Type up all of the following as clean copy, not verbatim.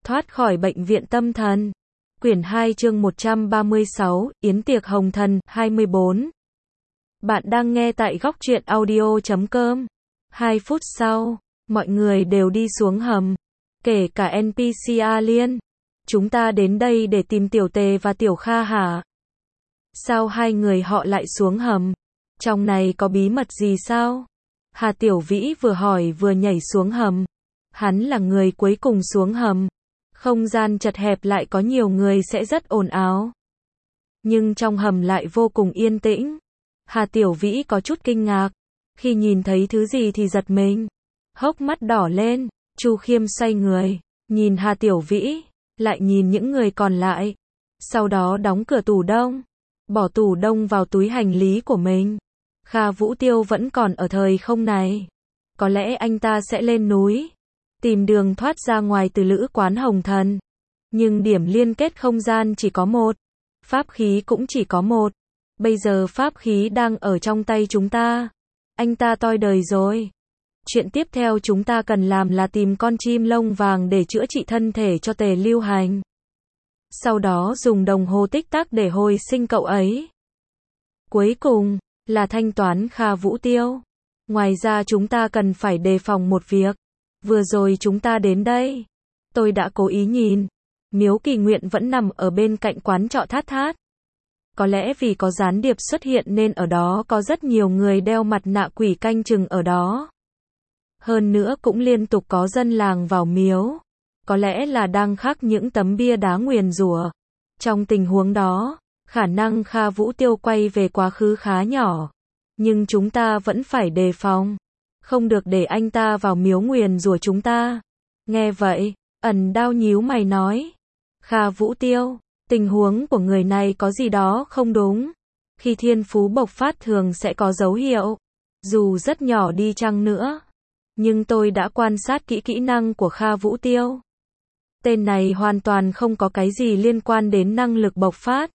Thoát khỏi bệnh viện tâm thần. Quyển 2 chương 136, Yến tiệc hồng thần, 24. Bạn đang nghe tại góc truyện audio.com. 2 phút sau, mọi người đều đi xuống hầm. Kể cả NPC A Liên. Chúng ta đến đây để tìm Tiểu Tề và Tiểu Kha hả? Sao hai người họ lại xuống hầm? Trong này có bí mật gì sao? Hà Tiểu Vĩ vừa hỏi vừa nhảy xuống hầm. Hắn là người cuối cùng xuống hầm. Không gian chật hẹp lại có nhiều người sẽ rất ồn ào. Nhưng trong hầm lại vô cùng yên tĩnh. Hà Tiểu Vĩ có chút kinh ngạc. Khi nhìn thấy thứ gì thì giật mình. Hốc mắt đỏ lên. Chu Khiêm xoay người. Nhìn Hà Tiểu Vĩ. Lại nhìn những người còn lại. Sau đó đóng cửa tủ đông. Bỏ tủ đông vào túi hành lý của mình. Kha Vũ Tiêu vẫn còn ở thời không này. Có lẽ anh ta sẽ lên núi. Tìm đường thoát ra ngoài từ lữ quán hồng thần. Nhưng điểm liên kết không gian chỉ có một. Pháp khí cũng chỉ có một. Bây giờ pháp khí đang ở trong tay chúng ta. Anh ta toi đời rồi. Chuyện tiếp theo chúng ta cần làm là tìm con chim lông vàng để chữa trị thân thể cho Tề Lưu Hành. Sau đó dùng đồng hồ tích tắc để hồi sinh cậu ấy. Cuối cùng, là thanh toán Kha Vũ Tiêu. Ngoài ra chúng ta cần phải đề phòng một việc. Vừa rồi chúng ta đến đây. Tôi đã cố ý nhìn. Miếu Kỳ Nguyện vẫn nằm ở bên cạnh quán trọ Thát Thát. Có lẽ vì có gián điệp xuất hiện nên ở đó có rất nhiều người đeo mặt nạ quỷ canh chừng ở đó. Hơn nữa cũng liên tục có dân làng vào miếu. Có lẽ là đang khắc những tấm bia đá nguyền rủa. Trong tình huống đó, khả năng Kha Vũ Tiêu quay về quá khứ khá nhỏ. Nhưng chúng ta vẫn phải đề phòng. Không được để anh ta vào miếu nguyền rủa chúng ta. Nghe vậy, Ẩn Đao nhíu mày nói. Kha Vũ Tiêu, tình huống của người này có gì đó không đúng. Khi thiên phú bộc phát thường sẽ có dấu hiệu. Dù rất nhỏ đi chăng nữa. Nhưng tôi đã quan sát kỹ kỹ năng của Kha Vũ Tiêu. Tên này hoàn toàn không có cái gì liên quan đến năng lực bộc phát.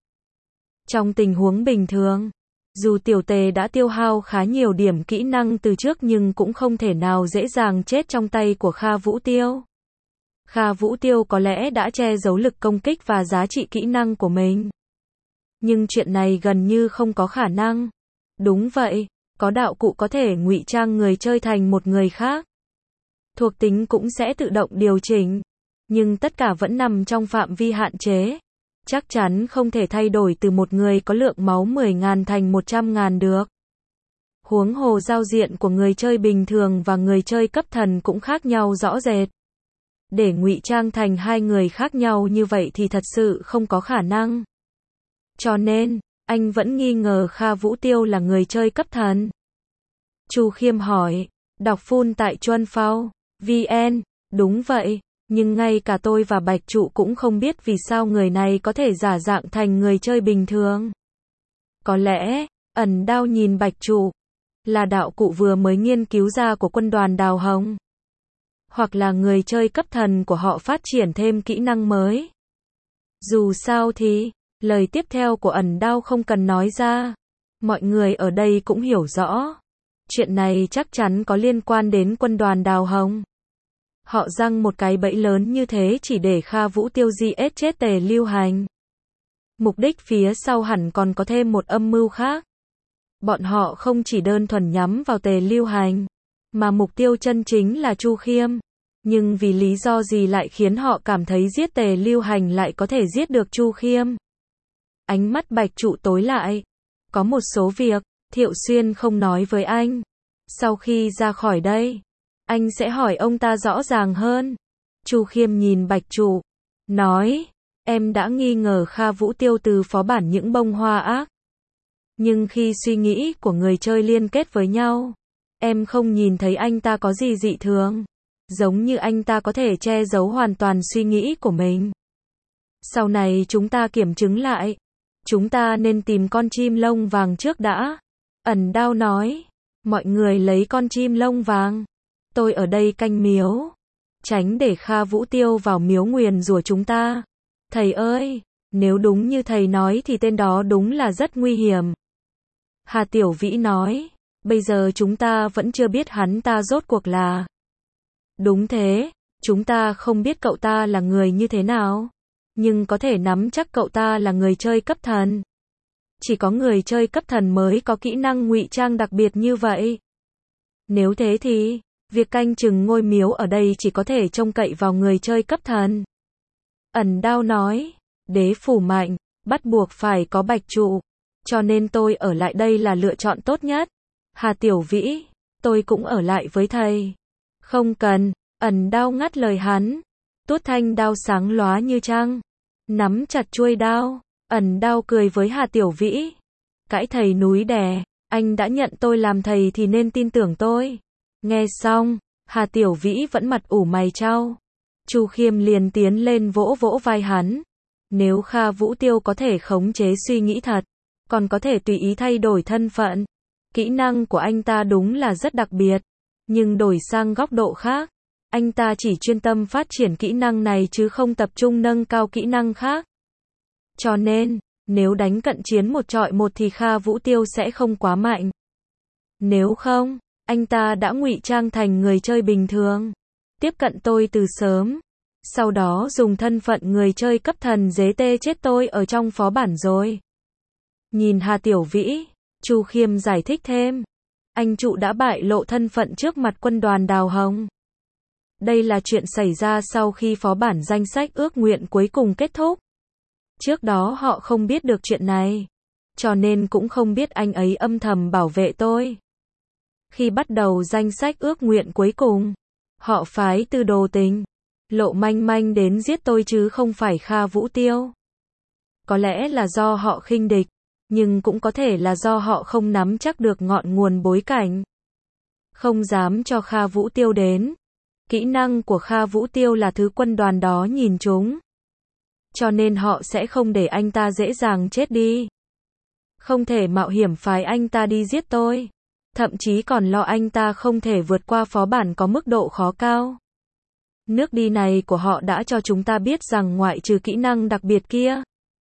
Trong tình huống bình thường, dù Tiểu Tề đã tiêu hao khá nhiều điểm kỹ năng từ trước nhưng cũng không thể nào dễ dàng chết trong tay của Kha Vũ Tiêu. Kha Vũ Tiêu có lẽ đã che giấu lực công kích và giá trị kỹ năng của mình. Nhưng chuyện này gần như không có khả năng. Đúng vậy, có đạo cụ có thể ngụy trang người chơi thành một người khác. Thuộc tính cũng sẽ tự động điều chỉnh. Nhưng tất cả vẫn nằm trong phạm vi hạn chế. Chắc chắn không thể thay đổi từ một người có lượng máu 10.000 thành 100.000 được. Huống hồ giao diện của người chơi bình thường và người chơi cấp thần cũng khác nhau rõ rệt. Để ngụy trang thành hai người khác nhau như vậy thì thật sự không có khả năng. Cho nên, anh vẫn nghi ngờ Kha Vũ Tiêu là người chơi cấp thần. Chu Khiêm hỏi, đọc full tại Chuân Phao, VN, đúng vậy. Nhưng ngay cả tôi và Bạch Trụ cũng không biết vì sao người này có thể giả dạng thành người chơi bình thường. Có lẽ, Ẩn Đao nhìn Bạch Trụ, là đạo cụ vừa mới nghiên cứu ra của quân đoàn Đào Hồng. Hoặc là người chơi cấp thần của họ phát triển thêm kỹ năng mới. Dù sao thì, lời tiếp theo của Ẩn Đao không cần nói ra. Mọi người ở đây cũng hiểu rõ. Chuyện này chắc chắn có liên quan đến quân đoàn Đào Hồng. Họ răng một cái bẫy lớn như thế chỉ để Kha Vũ Tiêu giết chết Tề Lưu Hành. Mục đích phía sau hẳn còn có thêm một âm mưu khác. Bọn họ không chỉ đơn thuần nhắm vào Tề Lưu Hành, mà mục tiêu chân chính là Chu Khiêm. Nhưng vì lý do gì lại khiến họ cảm thấy giết Tề Lưu Hành lại có thể giết được Chu Khiêm? Ánh mắt Bạch Trụ tối lại. Có một số việc, Thiệu Xuyên không nói với anh. Sau khi ra khỏi đây, anh sẽ hỏi ông ta rõ ràng hơn. Chu Khiêm nhìn Bạch Trụ, nói, em đã nghi ngờ Kha Vũ Tiêu từ phó bản những bông hoa ác. Nhưng khi suy nghĩ của người chơi liên kết với nhau, em không nhìn thấy anh ta có gì dị thường. Giống như anh ta có thể che giấu hoàn toàn suy nghĩ của mình. Sau này chúng ta kiểm chứng lại. Chúng ta nên tìm con chim lông vàng trước đã. Ẩn Đao nói, mọi người lấy con chim lông vàng. Tôi ở đây canh miếu. Tránh để Kha Vũ Tiêu vào miếu nguyền rủa chúng ta. Thầy ơi, nếu đúng như thầy nói thì tên đó đúng là rất nguy hiểm. Hà Tiểu Vĩ nói, bây giờ chúng ta vẫn chưa biết hắn ta rốt cuộc là. Đúng thế, Chúng ta không biết cậu ta là người như thế nào, nhưng có thể nắm chắc cậu ta là người chơi cấp thần. Chỉ có người chơi cấp thần mới có kỹ năng ngụy trang đặc biệt như vậy. Nếu thế thì, việc canh chừng ngôi miếu ở đây chỉ có thể trông cậy vào người chơi cấp thần. Ẩn Đao nói, đế phủ mạnh, bắt buộc phải có bạch trụ, cho nên tôi ở lại đây là lựa chọn tốt nhất. Hà Tiểu Vĩ, tôi cũng ở lại với thầy. Không cần, Ẩn Đao ngắt lời hắn. Tuốt thanh đao sáng lóa như trăng, nắm chặt chuôi đao. Ẩn Đao cười với Hà Tiểu Vĩ. Cãi thầy núi đè, anh đã nhận tôi làm thầy thì nên tin tưởng tôi. Nghe xong, Hà Tiểu Vĩ vẫn mặt ủ mày chau. Chu Khiêm liền tiến lên vỗ vỗ vai hắn. Nếu Kha Vũ Tiêu có thể khống chế suy nghĩ thật, còn có thể tùy ý thay đổi thân phận. Kỹ năng của anh ta đúng là rất đặc biệt, nhưng đổi sang góc độ khác, anh ta chỉ chuyên tâm phát triển kỹ năng này chứ không tập trung nâng cao kỹ năng khác. Cho nên, nếu đánh cận chiến 1-1 thì Kha Vũ Tiêu sẽ không quá mạnh. Nếu không, anh ta đã ngụy trang thành người chơi bình thường, tiếp cận tôi từ sớm, sau đó dùng thân phận người chơi cấp thần dế tê chết tôi ở trong phó bản rồi. Nhìn Hà Tiểu Vĩ, Chu Khiêm giải thích thêm. Anh trụ đã bại lộ thân phận trước mặt quân đoàn Đào Hồng. Đây là chuyện xảy ra sau khi phó bản danh sách ước nguyện cuối cùng kết thúc. Trước đó họ không biết được chuyện này, cho nên cũng không biết anh ấy âm thầm bảo vệ tôi. Khi bắt đầu danh sách ước nguyện cuối cùng, họ phái Tư Đồ Tình, Lộ Manh Manh đến giết tôi chứ không phải Kha Vũ Tiêu. Có lẽ là do họ khinh địch, nhưng cũng có thể là do họ không nắm chắc được ngọn nguồn bối cảnh. Không dám cho Kha Vũ Tiêu đến. Kỹ năng của Kha Vũ Tiêu là thứ quân đoàn đó nhìn trúng. Cho nên họ sẽ không để anh ta dễ dàng chết đi. Không thể mạo hiểm phái anh ta đi giết tôi. Thậm chí còn lo anh ta không thể vượt qua phó bản có mức độ khó cao. Nước đi này của họ đã cho chúng ta biết rằng ngoại trừ kỹ năng đặc biệt kia,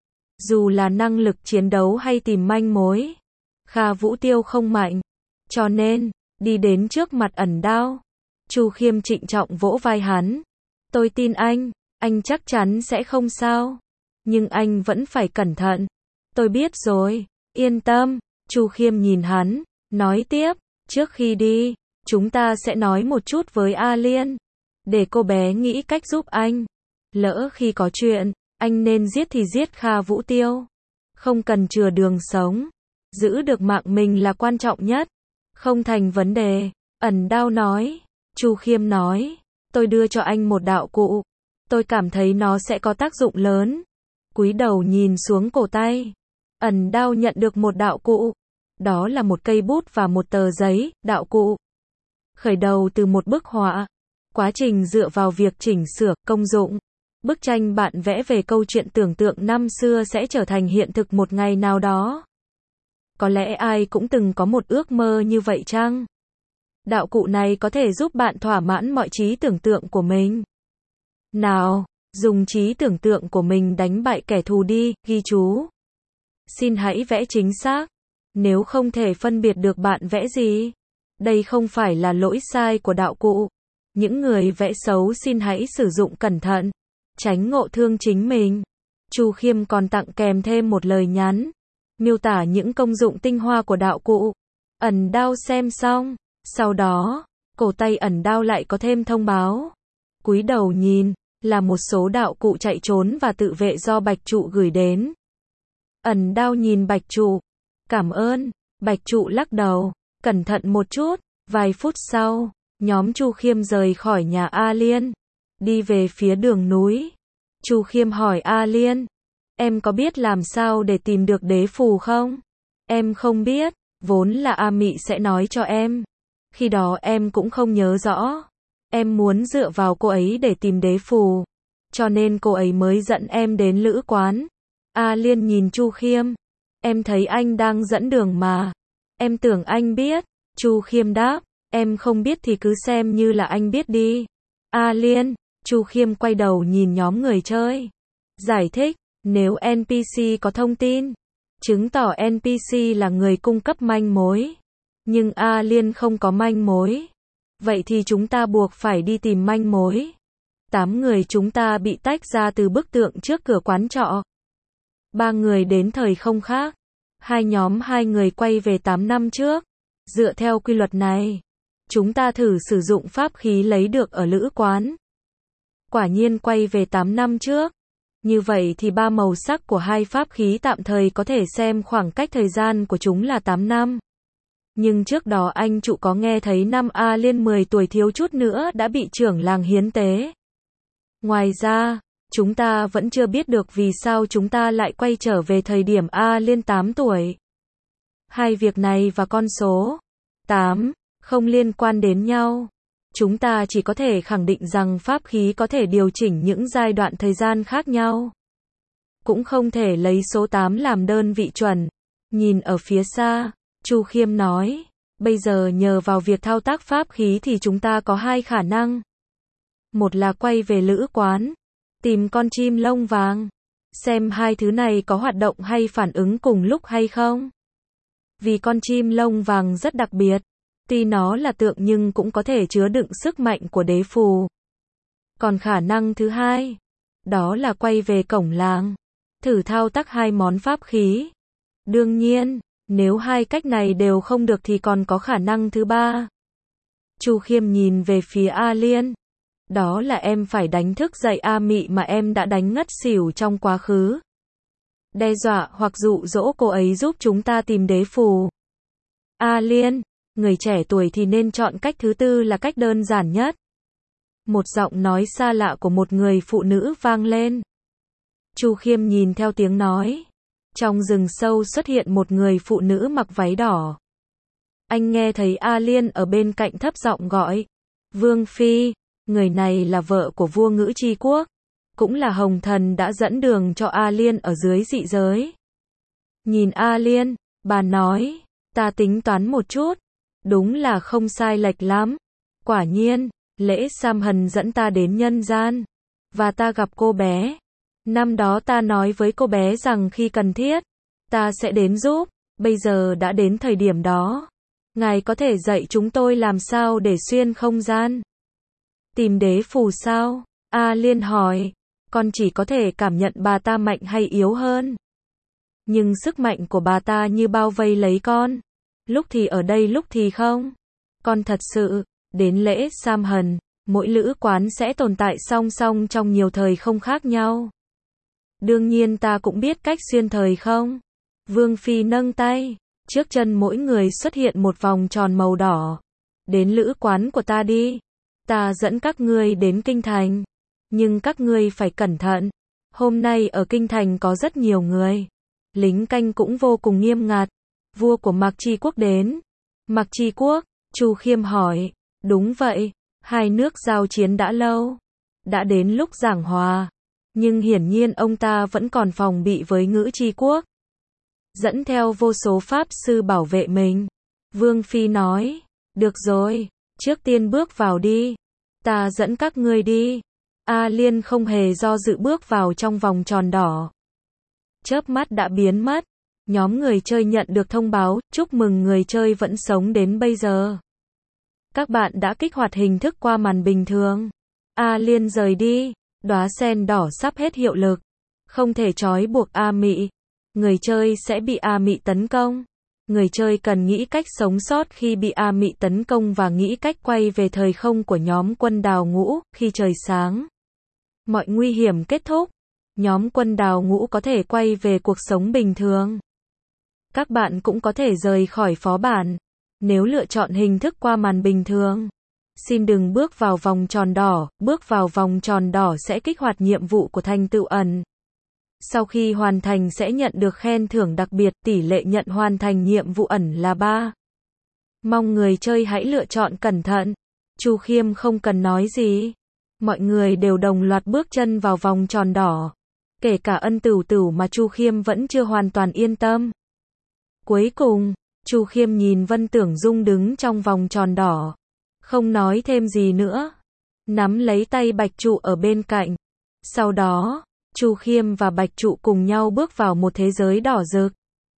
dù là năng lực chiến đấu hay tìm manh mối, Kha Vũ Tiêu không mạnh. Cho nên, đi đến trước mặt Ẩn Đao, Chu Khiêm trịnh trọng vỗ vai hắn. Tôi tin anh chắc chắn sẽ không sao. Nhưng anh vẫn phải cẩn thận. Tôi biết rồi, yên tâm. Chu Khiêm nhìn hắn, nói tiếp, trước khi đi, chúng ta sẽ nói một chút với A Liên, để cô bé nghĩ cách giúp anh. Lỡ khi có chuyện, anh nên giết thì giết Kha Vũ Tiêu. Không cần chừa đường sống. Giữ được mạng mình là quan trọng nhất. Không thành vấn đề. Ẩn Đao nói. Chu Khiêm nói. Tôi đưa cho anh một đạo cụ. Tôi cảm thấy nó sẽ có tác dụng lớn. Cúi đầu nhìn xuống cổ tay. Ẩn Đao nhận được một đạo cụ. Đó là một cây bút và một tờ giấy. Đạo cụ khởi đầu từ một bức họa. Quá trình dựa vào việc chỉnh sửa, công dụng. Bức tranh bạn vẽ về câu chuyện tưởng tượng năm xưa sẽ trở thành hiện thực một ngày nào đó. Có lẽ ai cũng từng có một ước mơ như vậy chăng? Đạo cụ này có thể giúp bạn thỏa mãn mọi trí tưởng tượng của mình. Nào, dùng trí tưởng tượng của mình đánh bại kẻ thù đi, ghi chú. Xin hãy vẽ chính xác. Nếu không thể phân biệt được bạn vẽ gì, đây không phải là lỗi sai của đạo cụ. Những người vẽ xấu xin hãy sử dụng cẩn thận, tránh ngộ thương chính mình. Chu Khiêm còn tặng kèm thêm một lời nhắn, miêu tả những công dụng tinh hoa của đạo cụ. Ẩn Đao xem xong, sau đó, cổ tay Ẩn Đao lại có thêm thông báo. Cúi đầu nhìn, là một số đạo cụ chạy trốn và tự vệ do Bạch Trụ gửi đến. Ẩn Đao nhìn Bạch Trụ, cảm ơn. Bạch Trụ lắc đầu, cẩn thận một chút. Vài phút sau, nhóm Chu Khiêm rời khỏi nhà A Liên, đi về phía đường núi. Chu Khiêm hỏi A Liên, em có biết làm sao để tìm được đế phù không? Em không biết, vốn là A Mị sẽ nói cho em. Khi đó em cũng không nhớ rõ. Em muốn dựa vào cô ấy để tìm đế phù, cho nên cô ấy mới dẫn em đến lữ quán. A Liên nhìn Chu Khiêm, em thấy anh đang dẫn đường mà. Em tưởng anh biết. Chu Khiêm đáp, em không biết thì cứ xem như là anh biết đi. A Liên, Chu Khiêm quay đầu nhìn nhóm người chơi. Giải thích, nếu NPC có thông tin, chứng tỏ NPC là người cung cấp manh mối. Nhưng A Liên không có manh mối. Vậy thì chúng ta buộc phải đi tìm manh mối. 8 người chúng ta bị tách ra từ bức tượng trước cửa quán trọ. 3 người đến thời không khác. 2 nhóm 2 người quay về 8 năm trước. Dựa theo quy luật này, chúng ta thử sử dụng pháp khí lấy được ở lữ quán. Quả nhiên quay về 8 năm trước. Như vậy thì 3 màu sắc của 2 pháp khí tạm thời có thể xem khoảng cách thời gian của chúng là 8 năm. Nhưng trước đó anh trụ có nghe thấy năm A Liên 10 tuổi thiếu chút nữa đã bị trưởng làng hiến tế. Ngoài ra, chúng ta vẫn chưa biết được vì sao chúng ta lại quay trở về thời điểm A Liên 8 tuổi. Hai việc này và con số 8 không liên quan đến nhau. Chúng ta chỉ có thể khẳng định rằng pháp khí có thể điều chỉnh những giai đoạn thời gian khác nhau. Cũng không thể lấy số 8 làm đơn vị chuẩn. Nhìn ở phía xa, Chu Khiêm nói, bây giờ nhờ vào việc thao tác pháp khí thì chúng ta có 2 khả năng. Một là quay về lữ quán, tìm con chim lông vàng, xem 2 thứ này có hoạt động hay phản ứng cùng lúc hay không. Vì con chim lông vàng rất đặc biệt, tuy nó là tượng nhưng cũng có thể chứa đựng sức mạnh của đế phù. Còn khả năng thứ hai, đó là quay về cổng làng, thử thao tác 2 món pháp khí. Đương nhiên, nếu 2 cách này đều không được thì còn có khả năng thứ ba. Chu Khiêm nhìn về phía A Liên. Đó là em phải đánh thức dậy A Mị mà em đã đánh ngất xỉu trong quá khứ. Đe dọa hoặc dụ dỗ cô ấy giúp chúng ta tìm đế phù. A Liên, người trẻ tuổi thì nên chọn cách thứ tư là cách đơn giản nhất. Một giọng nói xa lạ của một người phụ nữ vang lên. Chu Khiêm nhìn theo tiếng nói. Trong rừng sâu xuất hiện một người phụ nữ mặc váy đỏ. Anh nghe thấy A Liên ở bên cạnh thấp giọng gọi. Vương Phi, người này là vợ của vua Ngữ Chi Quốc. Cũng là hồng thần đã dẫn đường cho A Liên ở dưới dị giới. Nhìn A Liên, bà nói, ta tính toán một chút. Đúng là không sai lệch lắm. Quả nhiên, lễ Sam Hần dẫn ta đến nhân gian. Và ta gặp cô bé. Năm đó ta nói với cô bé rằng khi cần thiết, ta sẽ đến giúp. Bây giờ đã đến thời điểm đó. Ngài có thể dạy chúng tôi làm sao để xuyên không gian. Tìm đế phù sao? A Liên hỏi. Con chỉ có thể cảm nhận bà ta mạnh hay yếu hơn. Nhưng sức mạnh của bà ta như bao vây lấy con. Lúc thì ở đây lúc thì không. Con thật sự, đến lễ Sam Hần, mỗi lữ quán sẽ tồn tại song song trong nhiều thời không khác nhau. Đương nhiên ta cũng biết cách xuyên thời không. Vương Phi nâng tay, trước chân mỗi người xuất hiện một vòng tròn màu đỏ. Đến lữ quán của ta đi. Ta dẫn các ngươi đến kinh thành. Nhưng các ngươi phải cẩn thận. Hôm nay ở kinh thành có rất nhiều người. Lính canh cũng vô cùng nghiêm ngặt. Vua của Mạc Chi Quốc đến. Mạc Chi Quốc, Chu Khiêm hỏi. Đúng vậy, 2 nước giao chiến đã lâu. Đã đến lúc giảng hòa. Nhưng hiển nhiên ông ta vẫn còn phòng bị với Ngữ Chi Quốc. Dẫn theo vô số pháp sư bảo vệ mình. Vương Phi nói. Được rồi, trước tiên bước vào đi. Ta dẫn các ngươi đi. A Liên không hề do dự bước vào trong vòng tròn đỏ. Chớp mắt đã biến mất. Nhóm người chơi nhận được thông báo, chúc mừng người chơi vẫn sống đến bây giờ. Các bạn đã kích hoạt hình thức qua màn bình thường. A Liên rời đi, đóa sen đỏ sắp hết hiệu lực. Không thể trói buộc A Mị. Người chơi sẽ bị A Mị tấn công. Người chơi cần nghĩ cách sống sót khi bị A Mị tấn công và nghĩ cách quay về thời không của nhóm quân đào ngũ khi trời sáng. Mọi nguy hiểm kết thúc. Nhóm quân đào ngũ có thể quay về cuộc sống bình thường. Các bạn cũng có thể rời khỏi phó bản. Nếu lựa chọn hình thức qua màn bình thường, xin đừng bước vào vòng tròn đỏ. Bước vào vòng tròn đỏ sẽ kích hoạt nhiệm vụ của thành tựu ẩn. Sau khi hoàn thành sẽ nhận được khen thưởng đặc biệt. Tỷ lệ nhận hoàn thành nhiệm vụ ẩn là 3. Mong người chơi hãy lựa chọn cẩn thận. Chu Khiêm không cần nói gì. Mọi người đều đồng loạt bước chân vào vòng tròn đỏ. Kể cả Ân Tửu Tửu mà Chu Khiêm vẫn chưa hoàn toàn yên tâm. Cuối cùng, Chu Khiêm nhìn Vân Tưởng Dung đứng trong vòng tròn đỏ. Không nói thêm gì nữa. Nắm lấy tay Bạch Trụ ở bên cạnh. Sau đó, Chu Khiêm và Bạch Trụ cùng nhau bước vào một thế giới đỏ rực.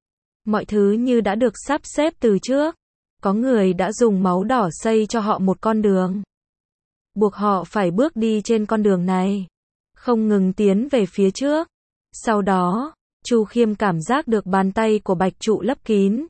Mọi thứ như đã được sắp xếp từ trước. Có người đã dùng máu đỏ xây cho họ một con đường. buộc họ phải bước đi trên con đường này, không ngừng tiến về phía trước. Sau đó, Chu Khiêm cảm giác được bàn tay của Bạch Trụ lấp kín.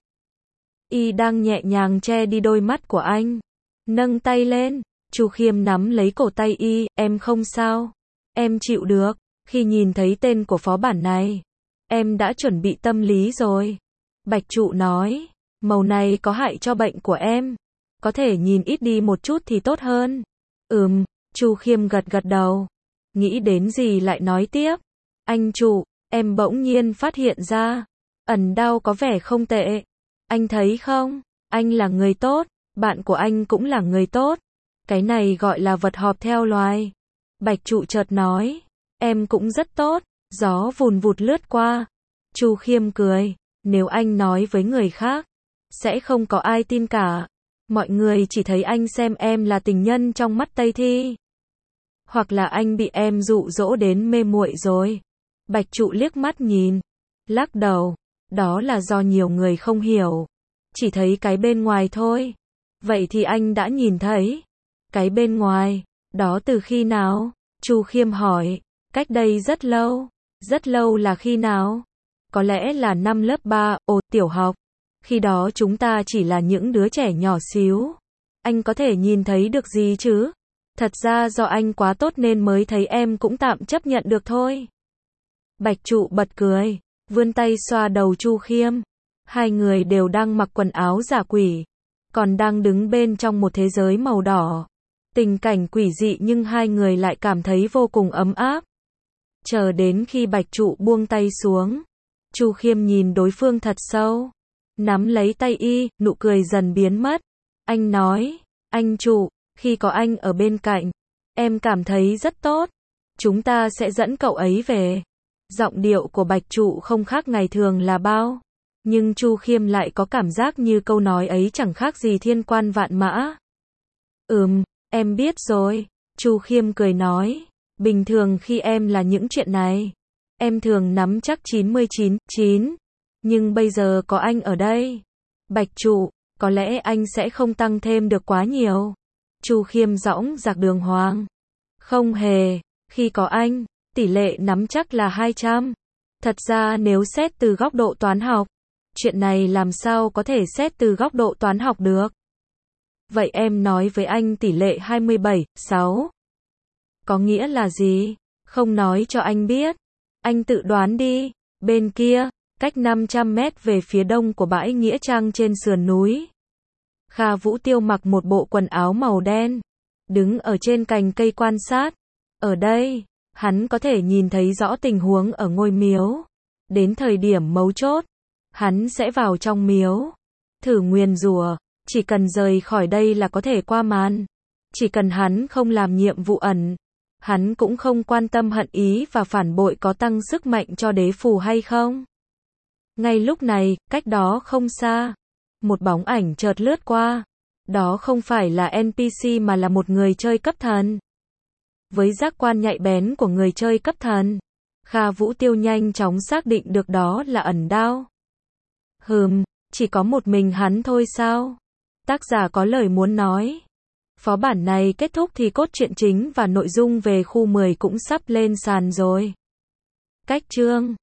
Y đang nhẹ nhàng che đi đôi mắt của anh. Nâng tay lên, Chu Khiêm nắm lấy cổ tay Y, em không sao, em chịu được. Khi nhìn thấy tên của phó bản này, em đã chuẩn bị tâm lý rồi. Bạch Trụ nói, màu này có hại cho bệnh của em, có thể nhìn ít đi một chút thì tốt hơn. Chu Khiêm gật gật đầu, nghĩ đến gì lại nói tiếp. Anh Trụ, em bỗng nhiên phát hiện ra, ẩn đao có vẻ không tệ. Anh thấy không, anh là người tốt, bạn của anh cũng là người tốt. Cái này gọi là vật họp theo loài. Bạch Trụ chợt nói, em cũng rất tốt. Gió vùn vụt lướt qua. Chu Khiêm cười, nếu anh nói với người khác, sẽ không có ai tin cả. Mọi người chỉ thấy anh xem em là tình nhân trong mắt Tây Thi. Hoặc là anh bị em dụ dỗ đến mê muội rồi. Bạch Trụ liếc mắt nhìn, lắc đầu, đó là do nhiều người không hiểu, chỉ thấy cái bên ngoài thôi. Vậy thì anh đã nhìn thấy cái bên ngoài, đó từ khi nào? Chu Khiêm hỏi, cách đây rất lâu. Rất lâu là khi nào? Có lẽ là năm lớp 3, tiểu học. Khi đó chúng ta chỉ là những đứa trẻ nhỏ xíu. Anh có thể nhìn thấy được gì chứ? Thật ra do anh quá tốt nên mới thấy em cũng tạm chấp nhận được thôi. Bạch Trụ bật cười, vươn tay xoa đầu Chu Khiêm. Hai người đều đang mặc quần áo giả quỷ, còn đang đứng bên trong một thế giới màu đỏ. Tình cảnh quỷ dị nhưng hai người lại cảm thấy vô cùng ấm áp. Chờ đến khi Bạch Trụ buông tay xuống, Chu Khiêm nhìn đối phương thật sâu, nắm lấy tay Y, nụ cười dần biến mất. Anh nói, anh Trụ, khi có anh ở bên cạnh, em cảm thấy rất tốt. Chúng ta sẽ dẫn cậu ấy về. Giọng điệu của Bạch Trụ không khác ngày thường là bao, nhưng Chu Khiêm lại có cảm giác như câu nói ấy chẳng khác gì thiên quan vạn mã. Em biết rồi. Chu Khiêm cười nói, bình thường khi em là những chuyện này, em thường nắm chắc 99,9. Nhưng bây giờ có anh ở đây, Bạch Trụ, có lẽ anh sẽ không tăng thêm được quá nhiều. Chu Khiêm dõng dạc đường hoàng. Không hề, khi có anh, tỷ lệ nắm chắc là 200. Thật ra nếu xét từ góc độ toán học, chuyện này làm sao có thể xét từ góc độ toán học được. Vậy em nói với anh tỷ lệ 27,6. Có nghĩa là gì? Không nói cho anh biết. Anh tự đoán đi. Bên kia, cách 500 mét về phía đông của bãi nghĩa trang trên sườn núi, Kha Vũ Tiêu mặc một bộ quần áo màu đen, đứng ở trên cành cây quan sát. Ở đây, hắn có thể nhìn thấy rõ tình huống ở ngôi miếu. Đến thời điểm mấu chốt, hắn sẽ vào trong miếu, thử nguyền rủa. Chỉ cần rời khỏi đây là có thể qua màn. Chỉ cần hắn không làm nhiệm vụ ẩn, hắn cũng không quan tâm hận ý và phản bội có tăng sức mạnh cho đế phù hay không. Ngay lúc này, cách đó không xa, một bóng ảnh chợt lướt qua. Đó không phải là NPC mà là một người chơi cấp thần. Với giác quan nhạy bén của người chơi cấp thần, Kha Vũ Tiêu nhanh chóng xác định được đó là ẩn đao. Chỉ có một mình hắn thôi sao? Tác giả có lời muốn nói. Phó bản này kết thúc thì cốt truyện chính và nội dung về khu 10 cũng sắp lên sàn rồi. Cách chương